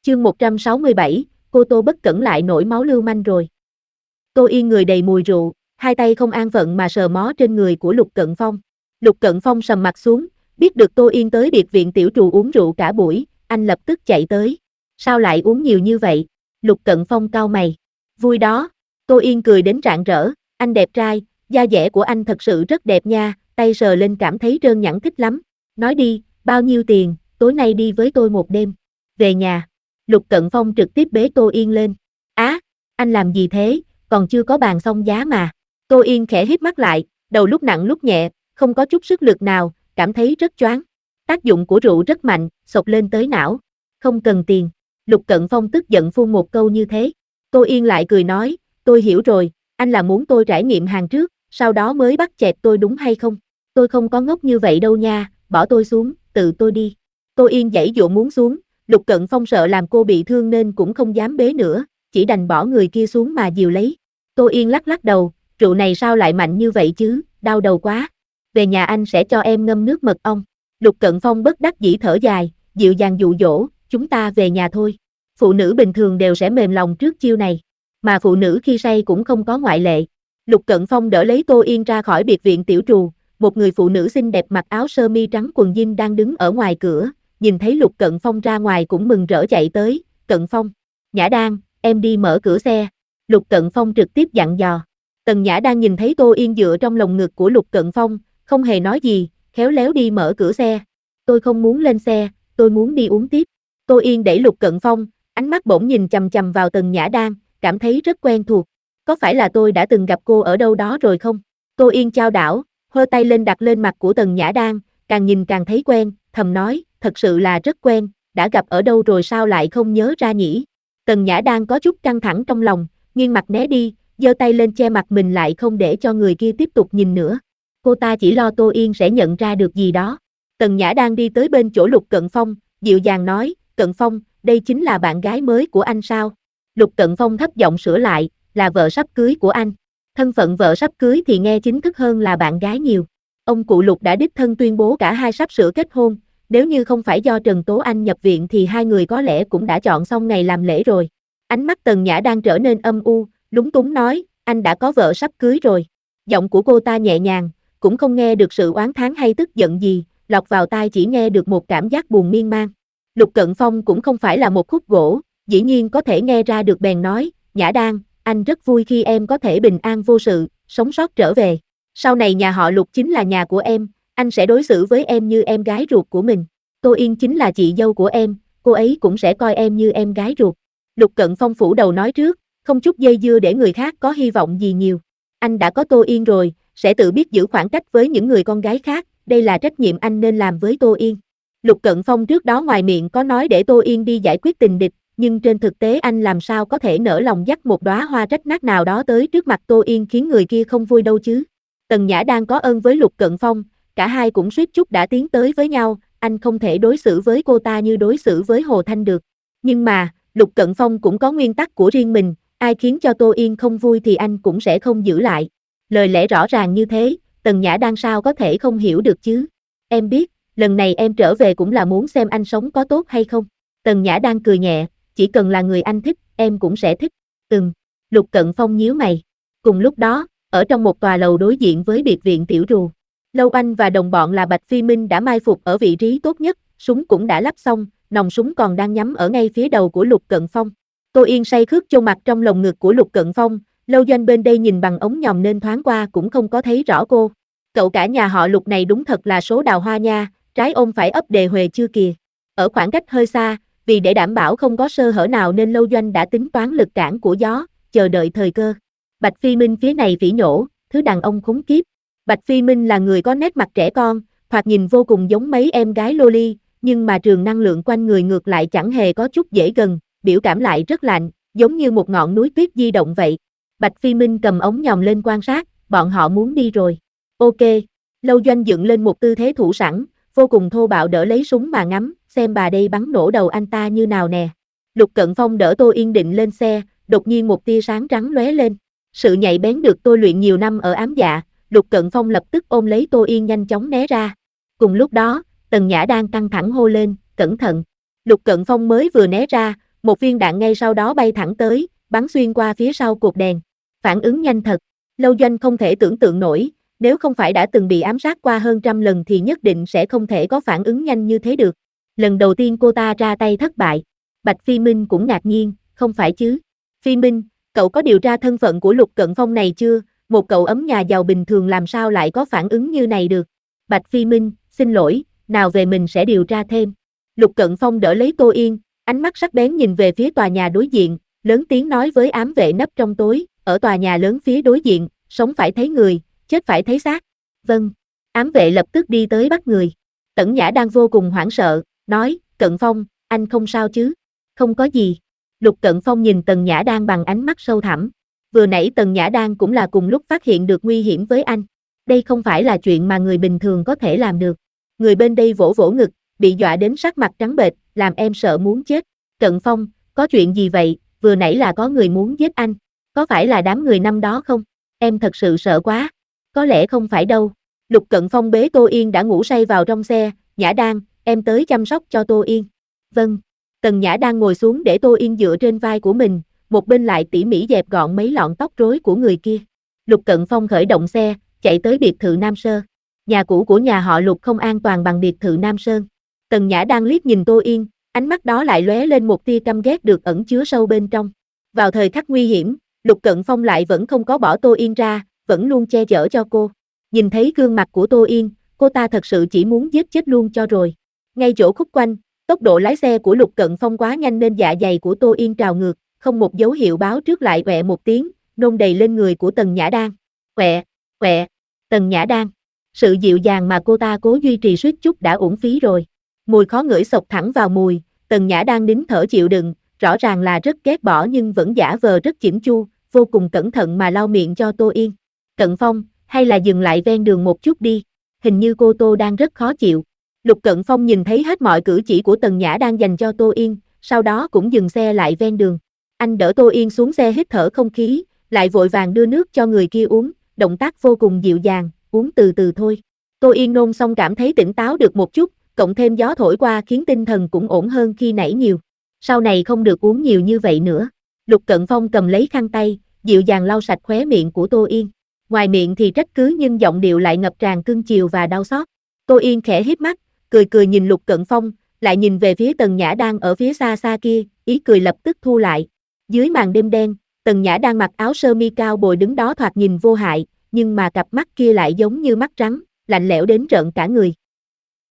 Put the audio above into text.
Chương 167, cô Tô bất cẩn lại nổi máu lưu manh rồi. Tô Yên người đầy mùi rượu, hai tay không an phận mà sờ mó trên người của Lục Cận Phong. Lục Cận Phong sầm mặt xuống, biết được Tô Yên tới biệt viện tiểu trù uống rượu cả buổi, anh lập tức chạy tới. Sao lại uống nhiều như vậy? Lục Cận Phong cau mày. Vui đó. Tô Yên cười đến rạng rỡ, anh đẹp trai, da dẻ của anh thật sự rất đẹp nha, tay sờ lên cảm thấy trơn nhẵn thích lắm. Nói đi, bao nhiêu tiền, tối nay đi với tôi một đêm. Về nhà. Lục Cận Phong trực tiếp bế Tô Yên lên. Á, anh làm gì thế, còn chưa có bàn xong giá mà. Tô Yên khẽ híp mắt lại, đầu lúc nặng lúc nhẹ, không có chút sức lực nào, cảm thấy rất choáng. Tác dụng của rượu rất mạnh, xộc lên tới não. Không cần tiền. Lục Cận Phong tức giận phun một câu như thế. Tô Yên lại cười nói, tôi hiểu rồi, anh là muốn tôi trải nghiệm hàng trước, sau đó mới bắt chẹt tôi đúng hay không? Tôi không có ngốc như vậy đâu nha, bỏ tôi xuống, tự tôi đi. Tô Yên giãy giụa muốn xuống, Lục Cận Phong sợ làm cô bị thương nên cũng không dám bế nữa, chỉ đành bỏ người kia xuống mà dìu lấy. Tô Yên lắc lắc đầu, rượu này sao lại mạnh như vậy chứ, đau đầu quá. Về nhà anh sẽ cho em ngâm nước mật ong. Lục Cận Phong bất đắc dĩ thở dài, dịu dàng dụ dỗ, chúng ta về nhà thôi. Phụ nữ bình thường đều sẽ mềm lòng trước chiêu này, mà phụ nữ khi say cũng không có ngoại lệ. Lục Cận Phong đỡ lấy Tô Yên ra khỏi biệt viện tiểu trù, một người phụ nữ xinh đẹp mặc áo sơ mi trắng quần jean đang đứng ở ngoài cửa, nhìn thấy Lục Cận Phong ra ngoài cũng mừng rỡ chạy tới, Cận Phong, Nhã Đan, em đi mở cửa xe. Lục Cận Phong trực tiếp dặn dò. Tần Nhã Đan nhìn thấy Tô Yên dựa trong lồng ngực của Lục Cận Phong, không hề nói gì, khéo léo đi mở cửa xe. Tôi không muốn lên xe, tôi muốn đi uống tiếp. Tô Yên đẩy Lục Cận Phong, ánh mắt bỗng nhìn chằm chằm vào Tần Nhã Đan, cảm thấy rất quen thuộc. Có phải là tôi đã từng gặp cô ở đâu đó rồi không? Tô Yên chao đảo, hơ tay lên đặt lên mặt của Tần Nhã Đan, càng nhìn càng thấy quen, thầm nói, thật sự là rất quen, đã gặp ở đâu rồi sao lại không nhớ ra nhỉ? Tần Nhã Đan có chút căng thẳng trong lòng, nghiêng mặt né đi, giơ tay lên che mặt mình lại không để cho người kia tiếp tục nhìn nữa. Cô ta chỉ lo Tô Yên sẽ nhận ra được gì đó. Tần Nhã Đan đi tới bên chỗ Lục Cận Phong, dịu dàng nói, Cận Phong, đây chính là bạn gái mới của anh sao? Lục Cận Phong thấp giọng sửa lại, là vợ sắp cưới của anh. Thân phận vợ sắp cưới thì nghe chính thức hơn là bạn gái nhiều. Ông cụ Lục đã đích thân tuyên bố cả hai sắp sửa kết hôn, nếu như không phải do Trần Tố Anh nhập viện thì hai người có lẽ cũng đã chọn xong ngày làm lễ rồi. Ánh mắt Tần Nhã đang trở nên âm u, lúng túng nói, anh đã có vợ sắp cưới rồi. Giọng của cô ta nhẹ nhàng, cũng không nghe được sự oán thán hay tức giận gì, lọt vào tai chỉ nghe được một cảm giác buồn miên man. Lục Cận Phong cũng không phải là một khúc gỗ, dĩ nhiên có thể nghe ra được bèn nói, Nhã Đan, anh rất vui khi em có thể bình an vô sự, sống sót trở về. Sau này nhà họ Lục chính là nhà của em, anh sẽ đối xử với em như em gái ruột của mình. Tô Yên chính là chị dâu của em, cô ấy cũng sẽ coi em như em gái ruột. Lục Cận Phong phủ đầu nói trước, không chút dây dưa để người khác có hy vọng gì nhiều. Anh đã có Tô Yên rồi, sẽ tự biết giữ khoảng cách với những người con gái khác, đây là trách nhiệm anh nên làm với Tô Yên. Lục Cận Phong trước đó ngoài miệng có nói để Tô Yên đi giải quyết tình địch, nhưng trên thực tế anh làm sao có thể nỡ lòng dắt một đóa hoa rách nát nào đó tới trước mặt Tô Yên khiến người kia không vui đâu chứ. Tần Nhã đang có ơn với Lục Cận Phong, cả hai cũng suýt chút đã tiến tới với nhau, anh không thể đối xử với cô ta như đối xử với Hồ Thanh được. Nhưng mà, Lục Cận Phong cũng có nguyên tắc của riêng mình, ai khiến cho Tô Yên không vui thì anh cũng sẽ không giữ lại. Lời lẽ rõ ràng như thế, Tần Nhã đang sao có thể không hiểu được chứ. Em biết, lần này em trở về cũng là muốn xem anh sống có tốt hay không. Tần Nhã đang cười nhẹ, chỉ cần là người anh thích, em cũng sẽ thích. Lục Cận Phong nhíu mày. Cùng lúc đó, ở trong một tòa lầu đối diện với biệt viện tiểu trù, Lâu Anh và đồng bọn là Bạch Phi Minh đã mai phục ở vị trí tốt nhất, súng cũng đã lắp xong, nòng súng còn đang nhắm ở ngay phía đầu của Lục Cận Phong. Tô Yên say khướt chôn mặt trong lồng ngực của Lục Cận Phong, Lâu Doanh bên đây nhìn bằng ống nhòm nên thoáng qua cũng không có thấy rõ cô. Cậu cả nhà họ Lục này đúng thật là số đào hoa nha, trái ôm phải ấp đề huề chưa kìa. Ở khoảng cách hơi xa, vì để đảm bảo không có sơ hở nào nên Lâu Doanh đã tính toán lực cản của gió, chờ đợi thời cơ. Bạch Phi Minh phía này phỉ nhổ, thứ đàn ông khốn kiếp. Bạch Phi Minh là người có nét mặt trẻ con, thoạt nhìn vô cùng giống mấy em gái loli, nhưng mà trường năng lượng quanh người ngược lại chẳng hề có chút dễ gần, biểu cảm lại rất lạnh, giống như một ngọn núi tuyết di động vậy. Bạch Phi Minh cầm ống nhòm lên quan sát, bọn họ muốn đi rồi. Ok, Lâu Doanh dựng lên một tư thế thủ sẵn, vô cùng thô bạo đỡ lấy súng mà ngắm, xem bà đây bắn nổ đầu anh ta như nào nè. Lục Cận Phong đỡ Tô Yên định lên xe, đột nhiên một tia sáng trắng lóe lên. Sự nhạy bén được tôi luyện nhiều năm ở ám dạ, Lục Cận Phong lập tức ôm lấy Tô Yên nhanh chóng né ra. Cùng lúc đó, Tần Nhã đang căng thẳng hô lên, cẩn thận. Lục Cận Phong mới vừa né ra, một viên đạn ngay sau đó bay thẳng tới, bắn xuyên qua phía sau cột đèn. Phản ứng nhanh thật. Lâu Doanh không thể tưởng tượng nổi, nếu không phải đã từng bị ám sát qua hơn 100 lần thì nhất định sẽ không thể có phản ứng nhanh như thế được. Lần đầu tiên cô ta ra tay thất bại. Bạch Phi Minh cũng ngạc nhiên, không phải chứ. Phi Minh, cậu có điều tra thân phận của Lục Cận Phong này chưa? Một cậu ấm nhà giàu bình thường làm sao lại có phản ứng như này được? Bạch Phi Minh, xin lỗi, nào về mình sẽ điều tra thêm. Lục Cận Phong đỡ lấy Tô Yên, ánh mắt sắc bén nhìn về phía tòa nhà đối diện, lớn tiếng nói với ám vệ nấp trong tối, ở tòa nhà lớn phía đối diện, sống phải thấy người, chết phải thấy xác. Vâng, ám vệ lập tức đi tới bắt người. Tẩn Nhã đang vô cùng hoảng sợ, nói, Cận Phong, anh không sao chứ? Không có gì. Lục Cận Phong nhìn Tần Nhã Đang bằng ánh mắt sâu thẳm. Vừa nãy Tần Nhã Đang cũng là cùng lúc phát hiện được nguy hiểm với anh. Đây không phải là chuyện mà người bình thường có thể làm được. Người bên đây vỗ vỗ ngực, bị dọa đến sắc mặt trắng bệch, làm em sợ muốn chết. Cận Phong, có chuyện gì vậy? Vừa nãy là có người muốn giết anh. Có phải là đám người năm đó không? Em thật sự sợ quá. Có lẽ không phải đâu. Lục Cận Phong bế Tô Yên đã ngủ say vào trong xe. Nhã Đang, em tới chăm sóc cho Tô Yên. Vâng. Tần Nhã đang ngồi xuống để Tô Yên dựa trên vai của mình, một bên lại tỉ mỉ dẹp gọn mấy lọn tóc rối của người kia. Lục Cận Phong khởi động xe, chạy tới biệt thự Nam Sơ. Nhà cũ của nhà họ Lục không an toàn bằng biệt thự Nam Sơn. Tần Nhã đang liếc nhìn Tô Yên, ánh mắt đó lại lóe lên một tia căm ghét được ẩn chứa sâu bên trong. Vào thời khắc nguy hiểm, Lục Cận Phong lại vẫn không có bỏ Tô Yên ra, vẫn luôn che chở cho cô. Nhìn thấy gương mặt của Tô Yên, cô ta thật sự chỉ muốn giết chết luôn cho rồi. Ngay chỗ khúc quanh, tốc độ lái xe của Lục Cận Phong quá nhanh nên dạ dày của Tô Yên trào ngược, không một dấu hiệu báo trước lại quẹ một tiếng, nôn đầy lên người của Tần Nhã Đang. Quẹ, quẹ, Tần Nhã Đang. Sự dịu dàng mà cô ta cố duy trì suýt chút đã uổng phí rồi. Mùi khó ngửi xộc thẳng vào mùi, Tần Nhã Đang nín thở chịu đựng, rõ ràng là rất ghét bỏ nhưng vẫn giả vờ rất chỉnh chu, vô cùng cẩn thận mà lau miệng cho Tô Yên. Cận Phong, hay là dừng lại ven đường một chút đi, hình như cô Tô đang rất khó chịu. Lục Cận Phong nhìn thấy hết mọi cử chỉ của Tần Nhã đang dành cho Tô Yên, sau đó cũng dừng xe lại ven đường. Anh đỡ Tô Yên xuống xe hít thở không khí, lại vội vàng đưa nước cho người kia uống, động tác vô cùng dịu dàng, uống từ từ thôi. Tô Yên nôn xong cảm thấy tỉnh táo được một chút, cộng thêm gió thổi qua khiến tinh thần cũng ổn hơn khi nãy nhiều. Sau này không được uống nhiều như vậy nữa. Lục Cận Phong cầm lấy khăn tay, dịu dàng lau sạch khóe miệng của Tô Yên. Ngoài miệng thì trách cứ nhưng giọng điệu lại ngập tràn cưng chiều và đau xót. Tô Yên khẽ híp mắt, cười cười nhìn Lục Cận Phong, lại nhìn về phía Tần Nhã đang ở phía xa xa kia, ý cười lập tức thu lại. Dưới màn đêm đen, Tần Nhã đang mặc áo sơ mi cao bồi đứng đó thoạt nhìn vô hại, nhưng mà cặp mắt kia lại giống như mắt rắn, lạnh lẽo đến rợn cả người.